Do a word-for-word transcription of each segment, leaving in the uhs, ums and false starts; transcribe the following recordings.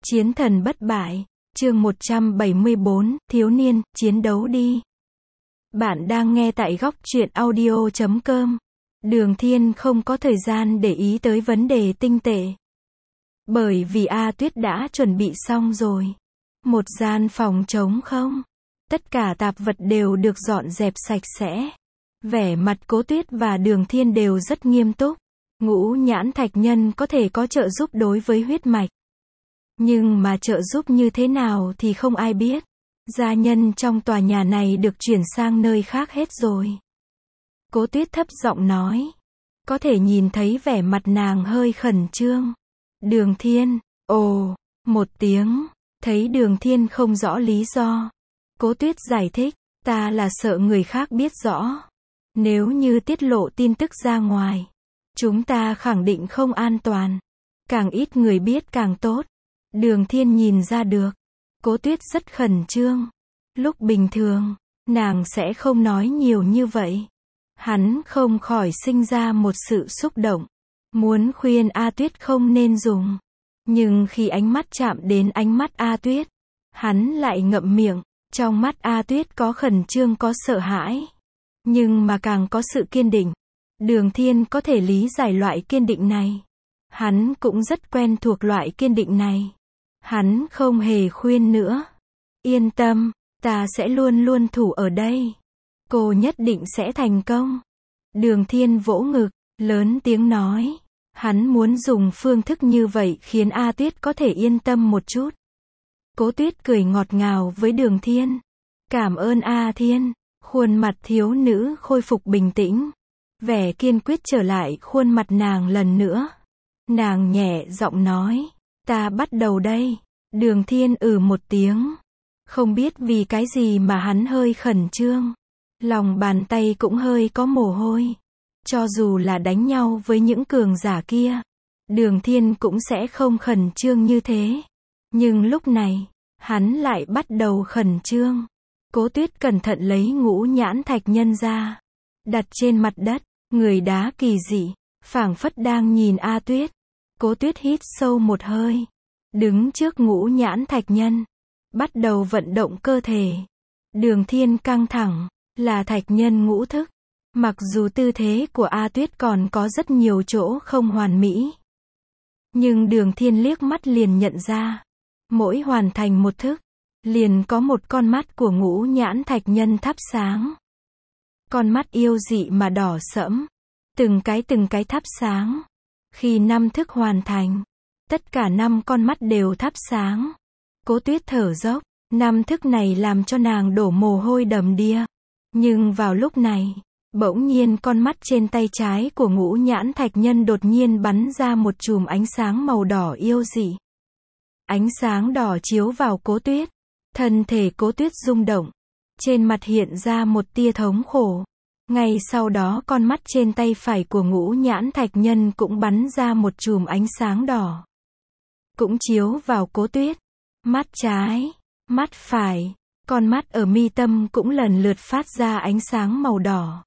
Chiến thần bất bại, chương một trăm bảy mươi bốn, thiếu niên, chiến đấu đi. Bạn đang nghe tại góc truyện audio chấm com. Đường Thiên không có thời gian để ý tới vấn đề tinh tệ. Bởi vì A Tuyết đã chuẩn bị xong rồi. Một gian phòng trống không. Tất cả tạp vật đều được dọn dẹp sạch sẽ. Vẻ mặt Cố Tuyết và Đường Thiên đều rất nghiêm túc. Ngũ nhãn thạch nhân có thể có trợ giúp đối với huyết mạch. Nhưng mà trợ giúp như thế nào thì không ai biết. Gia nhân trong tòa nhà này được chuyển sang nơi khác hết rồi. Cố Tuyết thấp giọng nói. Có thể nhìn thấy vẻ mặt nàng hơi khẩn trương. Đường Thiên, ồ, một tiếng, thấy Đường Thiên không rõ lý do. Cố Tuyết giải thích, ta là sợ người khác biết rõ. Nếu như tiết lộ tin tức ra ngoài, chúng ta khẳng định không an toàn. Càng ít người biết càng tốt. Đường Thiên nhìn ra được. Cố Tuyết rất khẩn trương. Lúc bình thường, nàng sẽ không nói nhiều như vậy. Hắn không khỏi sinh ra một sự xúc động. Muốn khuyên A Tuyết không nên dùng. Nhưng khi ánh mắt chạm đến ánh mắt A Tuyết, hắn lại ngậm miệng. Trong mắt A Tuyết có khẩn trương có sợ hãi. Nhưng mà càng có sự kiên định. Đường Thiên có thể lý giải loại kiên định này. Hắn cũng rất quen thuộc loại kiên định này. Hắn không hề khuyên nữa. Yên tâm, ta sẽ luôn luôn thủ ở đây. Cô nhất định sẽ thành công. Đường Thiên vỗ ngực, lớn tiếng nói. Hắn muốn dùng phương thức như vậy khiến A Tuyết có thể yên tâm một chút. Cố Tuyết cười ngọt ngào với Đường Thiên. Cảm ơn A Thiên. Khuôn mặt thiếu nữ khôi phục bình tĩnh. Vẻ kiên quyết trở lại khuôn mặt nàng lần nữa. Nàng nhẹ giọng nói. Ta bắt đầu đây. Đường Thiên ừ một tiếng. Không biết vì cái gì mà hắn hơi khẩn trương. Lòng bàn tay cũng hơi có mồ hôi. Cho dù là đánh nhau với những cường giả kia, Đường Thiên cũng sẽ không khẩn trương như thế. Nhưng lúc này, hắn lại bắt đầu khẩn trương. Cố Tuyết cẩn thận lấy ngũ nhãn thạch nhân ra. Đặt trên mặt đất, người đá kỳ dị, phảng phất đang nhìn A Tuyết. Cố Tuyết hít sâu một hơi. Đứng trước ngũ nhãn thạch nhân. Bắt đầu vận động cơ thể. Đường Thiên căng thẳng. Là thạch nhân ngũ thức. Mặc dù tư thế của A Tuyết còn có rất nhiều chỗ không hoàn mỹ. Nhưng Đường Thiên liếc mắt liền nhận ra. Mỗi hoàn thành một thức. Liền có một con mắt của ngũ nhãn thạch nhân thắp sáng. Con mắt yêu dị mà đỏ sẫm. Từng cái từng cái thắp sáng. Khi năm thức hoàn thành. Tất cả năm con mắt đều thắp sáng. Cố Tuyết thở dốc. Năm thức này làm cho nàng đổ mồ hôi đầm đìa. Nhưng vào lúc này, bỗng nhiên con mắt trên tay trái của ngũ nhãn thạch nhân đột nhiên bắn ra một chùm ánh sáng màu đỏ yêu dị. Ánh sáng đỏ chiếu vào Cố Tuyết. Thân thể Cố Tuyết rung động. Trên mặt hiện ra một tia thống khổ. Ngay sau đó con mắt trên tay phải của ngũ nhãn thạch nhân cũng bắn ra một chùm ánh sáng đỏ. Cũng chiếu vào Cố Tuyết. Mắt trái, mắt phải, con mắt ở mi tâm cũng lần lượt phát ra ánh sáng màu đỏ.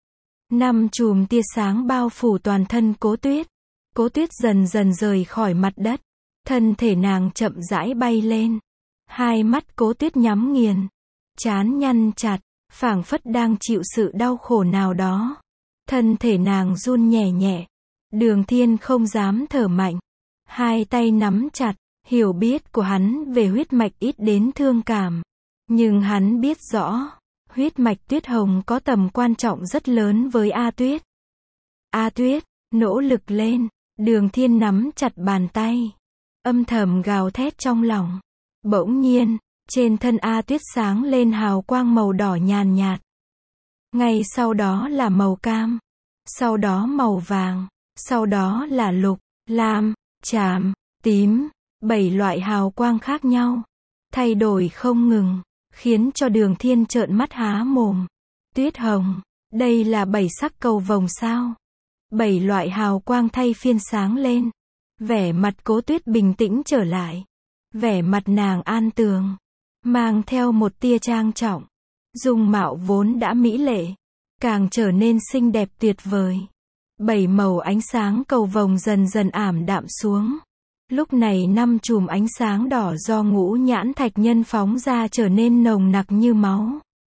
Năm chùm tia sáng bao phủ toàn thân Cố Tuyết. Cố Tuyết dần dần rời khỏi mặt đất. Thân thể nàng chậm rãi bay lên. Hai mắt Cố Tuyết nhắm nghiền. Trán nhăn chặt, phảng phất đang chịu sự đau khổ nào đó. Thân thể nàng run nhẹ nhẹ. Đường Thiên không dám thở mạnh. Hai tay nắm chặt. Hiểu biết của hắn về huyết mạch ít đến thương cảm. Nhưng hắn biết rõ, huyết mạch Tuyết Hồng có tầm quan trọng rất lớn với A Tuyết. A Tuyết, nỗ lực lên. Đường Thiên nắm chặt bàn tay. Âm thầm gào thét trong lòng. Bỗng nhiên, trên thân A Tuyết sáng lên hào quang màu đỏ nhàn nhạt. Ngay sau đó là màu cam. Sau đó màu vàng. Sau đó là lục, lam, tràm, tím. Bảy loại hào quang khác nhau. Thay đổi không ngừng. Khiến cho Đường Thiên trợn mắt há mồm. Tuyết Hồng, đây là bảy sắc cầu vồng sao? Bảy loại hào quang thay phiên sáng lên. Vẻ mặt Cố Tuyết bình tĩnh trở lại. Vẻ mặt nàng an tường. Mang theo một tia trang trọng. Dung mạo vốn đã mỹ lệ. Càng trở nên xinh đẹp tuyệt vời. Bảy màu ánh sáng cầu vồng dần dần ảm đạm xuống. Lúc này năm chùm ánh sáng đỏ do ngũ nhãn thạch nhân phóng ra trở nên nồng nặc như máu.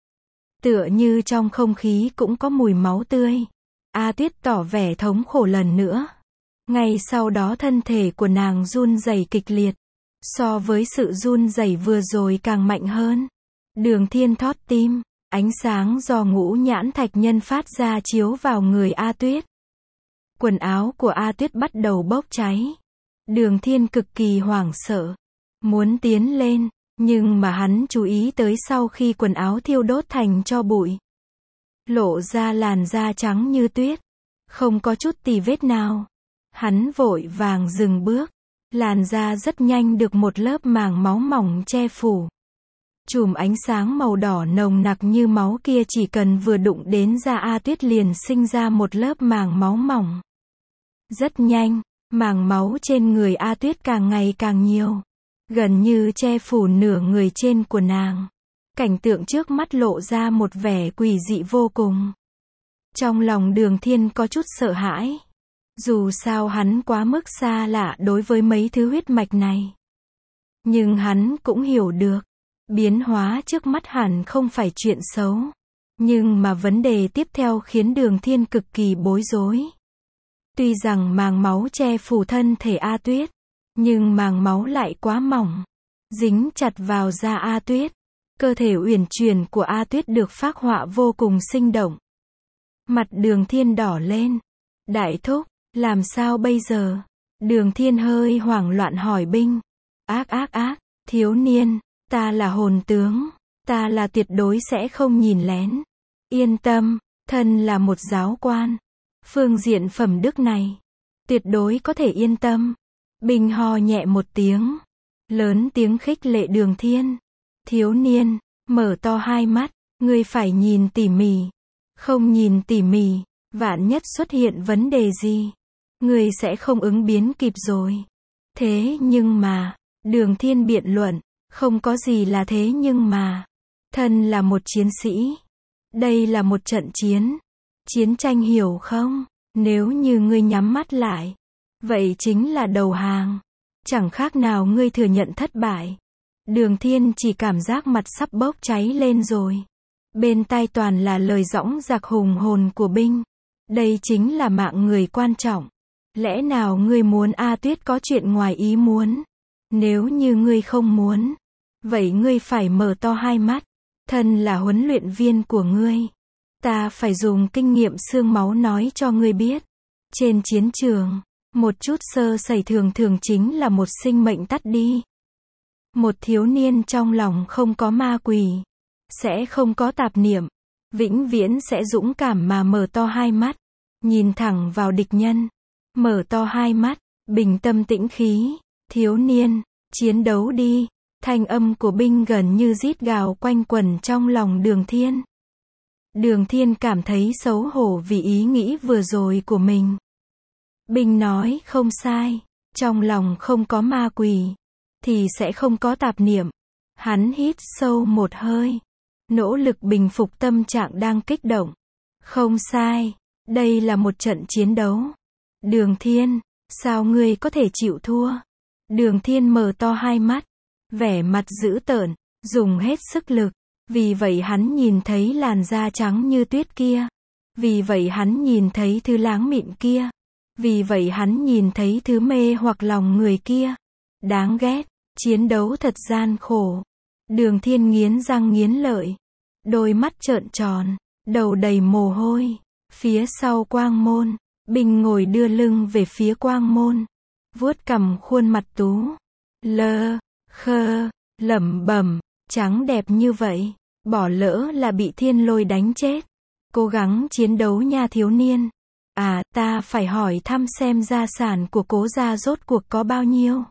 Tựa như trong không khí cũng có mùi máu tươi. A Tuyết tỏ vẻ thống khổ lần nữa. Ngay sau đó thân thể của nàng run rẩy kịch liệt. So với sự run rẩy vừa rồi càng mạnh hơn. Đường Thiên thót tim, ánh sáng do ngũ nhãn thạch nhân phát ra chiếu vào người A Tuyết. Quần áo của A Tuyết bắt đầu bốc cháy. Đường Thiên cực kỳ hoảng sợ, muốn tiến lên, nhưng mà hắn chú ý tới sau khi quần áo thiêu đốt thành tro bụi, lộ ra làn da trắng như tuyết, không có chút tì vết nào. Hắn vội vàng dừng bước, làn da rất nhanh được một lớp màng máu mỏng che phủ. Chùm ánh sáng màu đỏ nồng nặc như máu kia chỉ cần vừa đụng đến da A Tuyết liền sinh ra một lớp màng máu mỏng. Rất nhanh, màng máu trên người A Tuyết càng ngày càng nhiều, gần như che phủ nửa người trên của nàng. Cảnh tượng trước mắt lộ ra một vẻ quỷ dị vô cùng. Trong lòng Đường Thiên có chút sợ hãi. Dù sao hắn quá mức xa lạ đối với mấy thứ huyết mạch này. Nhưng hắn cũng hiểu được, biến hóa trước mắt hẳn không phải chuyện xấu. Nhưng mà vấn đề tiếp theo khiến Đường Thiên cực kỳ bối rối. Tuy rằng màng máu che phủ thân thể A Tuyết, nhưng màng máu lại quá mỏng, dính chặt vào da A Tuyết. Cơ thể uyển chuyển của A Tuyết được phác họa vô cùng sinh động. Mặt Đường Thiên đỏ lên. Đại thúc, làm sao bây giờ? Đường Thiên hơi hoảng loạn hỏi binh. Ác ác ác, thiếu niên, ta là hồn tướng, ta là tuyệt đối sẽ không nhìn lén. Yên tâm, thân là một giáo quan. Phương diện phẩm đức này, tuyệt đối có thể yên tâm. Binh ho nhẹ một tiếng, lớn tiếng khích lệ Đường Thiên. Thiếu niên, mở to hai mắt, ngươi phải nhìn tỉ mỉ. Không nhìn tỉ mỉ, vạn nhất xuất hiện vấn đề gì, ngươi sẽ không ứng biến kịp rồi. Thế nhưng mà, Đường Thiên biện luận, không có gì là thế nhưng mà. Thân là một chiến sĩ. Đây là một trận chiến. Chiến tranh hiểu không? Nếu như ngươi nhắm mắt lại, vậy chính là đầu hàng. Chẳng khác nào ngươi thừa nhận thất bại. Đường Thiên chỉ cảm giác mặt sắp bốc cháy lên rồi. Bên tai toàn là lời dõng dạc hùng hồn của binh. Đây chính là mạng người quan trọng. Lẽ nào ngươi muốn A Tuyết có chuyện ngoài ý muốn? Nếu như ngươi không muốn, vậy ngươi phải mở to hai mắt. Thân là huấn luyện viên của ngươi. Ta phải dùng kinh nghiệm xương máu nói cho ngươi biết. Trên chiến trường, một chút sơ sẩy thường thường chính là một sinh mệnh tắt đi. Một thiếu niên trong lòng không có ma quỷ, sẽ không có tạp niệm, vĩnh viễn sẽ dũng cảm mà mở to hai mắt, nhìn thẳng vào địch nhân, mở to hai mắt, bình tâm tĩnh khí. Thiếu niên, chiến đấu đi. Thanh âm của binh gần như rít gào quanh quẩn trong lòng Đường Thiên. Đường Thiên cảm thấy xấu hổ vì ý nghĩ vừa rồi của mình. Binh nói không sai, trong lòng không có ma quỷ, thì sẽ không có tạp niệm. Hắn hít sâu một hơi, nỗ lực bình phục tâm trạng đang kích động. Không sai, đây là một trận chiến đấu. Đường Thiên, sao ngươi có thể chịu thua? Đường Thiên mở to hai mắt, vẻ mặt dữ tợn, dùng hết sức lực. Vì vậy hắn nhìn thấy làn da trắng như tuyết kia. Vì vậy hắn nhìn thấy thứ láng mịn kia. Vì vậy hắn nhìn thấy thứ mê hoặc lòng người kia. Đáng ghét, chiến đấu thật gian khổ. Đường Thiên nghiến răng nghiến lợi, đôi mắt trợn tròn, đầu đầy mồ hôi. Phía sau quang môn, binh ngồi đưa lưng về phía quang môn, vuốt cằm khuôn mặt tú, lơ, khơ, lẩm bẩm, trắng đẹp như vậy, bỏ lỡ là bị thiên lôi đánh chết. Cố gắng chiến đấu nha thiếu niên. À, ta phải hỏi thăm xem gia sản của Cố gia rốt cuộc có bao nhiêu.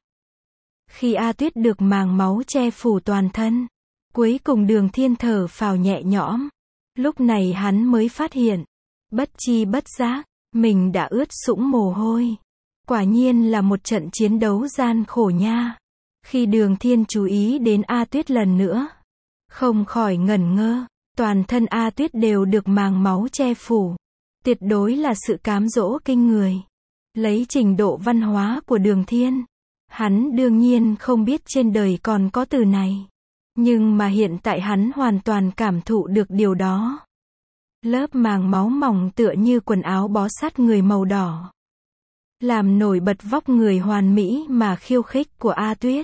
Khi A Tuyết được màng máu che phủ toàn thân, cuối cùng Đường Thiên thở phào nhẹ nhõm. Lúc này hắn mới phát hiện, bất chi bất giác, mình đã ướt sũng mồ hôi. Quả nhiên là một trận chiến đấu gian khổ nha. Khi Đường Thiên chú ý đến A Tuyết lần nữa, không khỏi ngẩn ngơ, toàn thân A Tuyết đều được màng máu che phủ. Tuyệt đối là sự cám dỗ kinh người. Lấy trình độ văn hóa của Đường Thiên, Hắn đương nhiên không biết trên đời còn có từ này. Nhưng mà hiện tại hắn hoàn toàn cảm thụ được điều đó. Lớp màng máu mỏng tựa như quần áo bó sát người màu đỏ. Làm nổi bật vóc người hoàn mỹ mà khiêu khích của A Tuyết.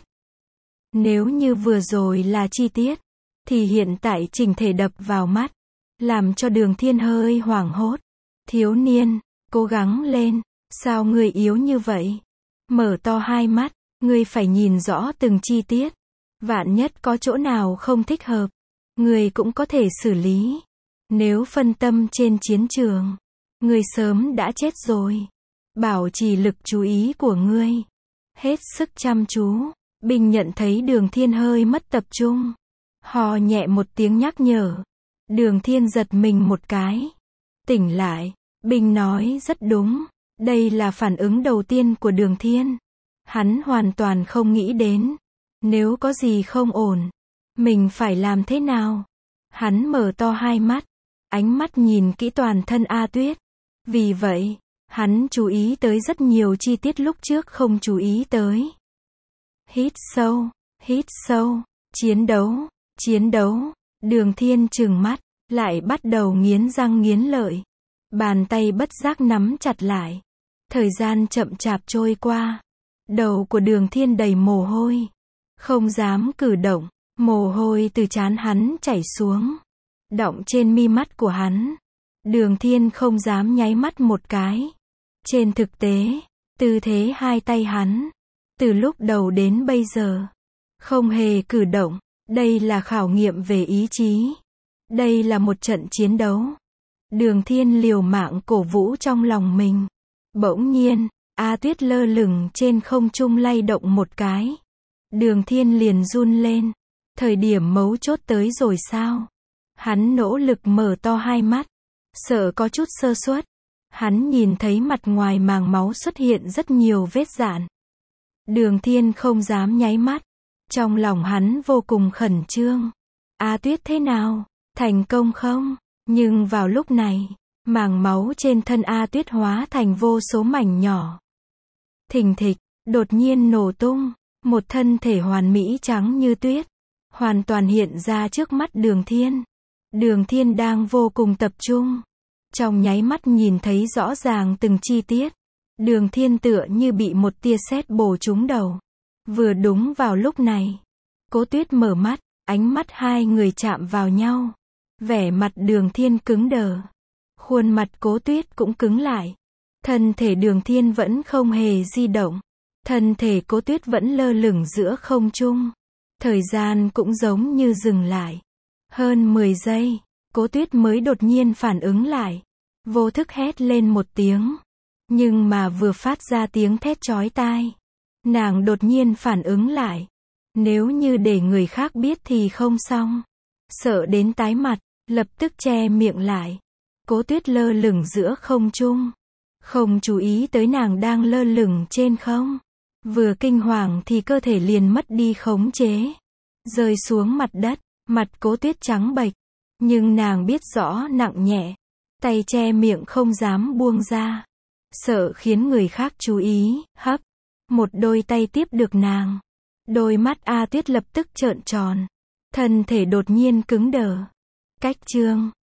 Nếu như vừa rồi là chi tiết, thì hiện tại chỉnh thể đập vào mắt. Làm cho Đường Thiên hơi hoảng hốt. Thiếu niên, cố gắng lên, sao ngươi yếu như vậy? Mở to hai mắt, ngươi phải nhìn rõ từng chi tiết. Vạn nhất có chỗ nào không thích hợp, ngươi cũng có thể xử lý. Nếu phân tâm trên chiến trường, ngươi sớm đã chết rồi. Bảo trì lực chú ý của ngươi. Hết sức chăm chú. Bình nhận thấy Đường Thiên hơi mất tập trung. Hò nhẹ một tiếng nhắc nhở. Đường Thiên giật mình một cái. Tỉnh lại. Bình nói rất đúng. Đây là phản ứng đầu tiên của Đường Thiên. Hắn hoàn toàn không nghĩ đến. Nếu có gì không ổn, mình phải làm thế nào? Hắn mở to hai mắt. Ánh mắt nhìn kỹ toàn thân A Tuyết. Vì vậy, hắn chú ý tới rất nhiều chi tiết lúc trước không chú ý tới. Hít sâu, hít sâu, chiến đấu, chiến đấu. Đường Thiên trừng mắt, lại bắt đầu nghiến răng nghiến lợi. Bàn tay bất giác nắm chặt lại. Thời gian chậm chạp trôi qua. Đầu của Đường Thiên đầy mồ hôi. Không dám cử động, mồ hôi từ trán hắn chảy xuống. Đọng trên mi mắt của hắn. Đường Thiên không dám nháy mắt một cái. Trên thực tế, tư thế hai tay hắn, từ lúc đầu đến bây giờ, không hề cử động. Đây là khảo nghiệm về ý chí. Đây là một trận chiến đấu. Đường Thiên liều mạng cổ vũ trong lòng mình. Bỗng nhiên, A Tuyết lơ lửng trên không trung lay động một cái. Đường Thiên liền run lên. Thời điểm mấu chốt tới rồi sao? Hắn nỗ lực mở to hai mắt. Sợ có chút sơ suất. Hắn nhìn thấy mặt ngoài màng máu xuất hiện rất nhiều vết rạn. Đường Thiên không dám nháy mắt. Trong lòng hắn vô cùng khẩn trương. A Tuyết thế nào? Thành công không? Nhưng vào lúc này, màng máu trên thân A Tuyết hóa thành vô số mảnh nhỏ. Thình thịch, đột nhiên nổ tung. Một thân thể hoàn mỹ trắng như tuyết. Hoàn toàn hiện ra trước mắt Đường Thiên. Đường Thiên đang vô cùng tập trung. Trong nháy mắt nhìn thấy rõ ràng từng chi tiết. Đường Thiên tựa như bị một tia sét bổ trúng đầu. Vừa đúng vào lúc này, Cố Tuyết mở mắt, ánh mắt hai người chạm vào nhau. Vẻ mặt Đường Thiên cứng đờ. Khuôn mặt Cố Tuyết cũng cứng lại. Thân thể Đường Thiên vẫn không hề di động. Thân thể Cố Tuyết vẫn lơ lửng giữa không trung. Thời gian cũng giống như dừng lại. Hơn mười giây, Cố Tuyết mới đột nhiên phản ứng lại. Vô thức hét lên một tiếng. Nhưng mà vừa phát ra tiếng thét chói tai, nàng đột nhiên phản ứng lại. Nếu như để người khác biết thì không xong. Sợ đến tái mặt, lập tức che miệng lại. Cố Tuyết lơ lửng giữa không trung. Không chú ý tới nàng đang lơ lửng trên không. Vừa kinh hoàng thì cơ thể liền mất đi khống chế. Rơi xuống mặt đất, mặt Cố Tuyết trắng bệch. Nhưng nàng biết rõ nặng nhẹ. Tay che miệng không dám buông ra. Sợ khiến người khác chú ý, hấp. Một đôi tay tiếp được nàng. Đôi mắt A Tuyết lập tức trợn tròn. Thân thể đột nhiên cứng đờ. Cách chương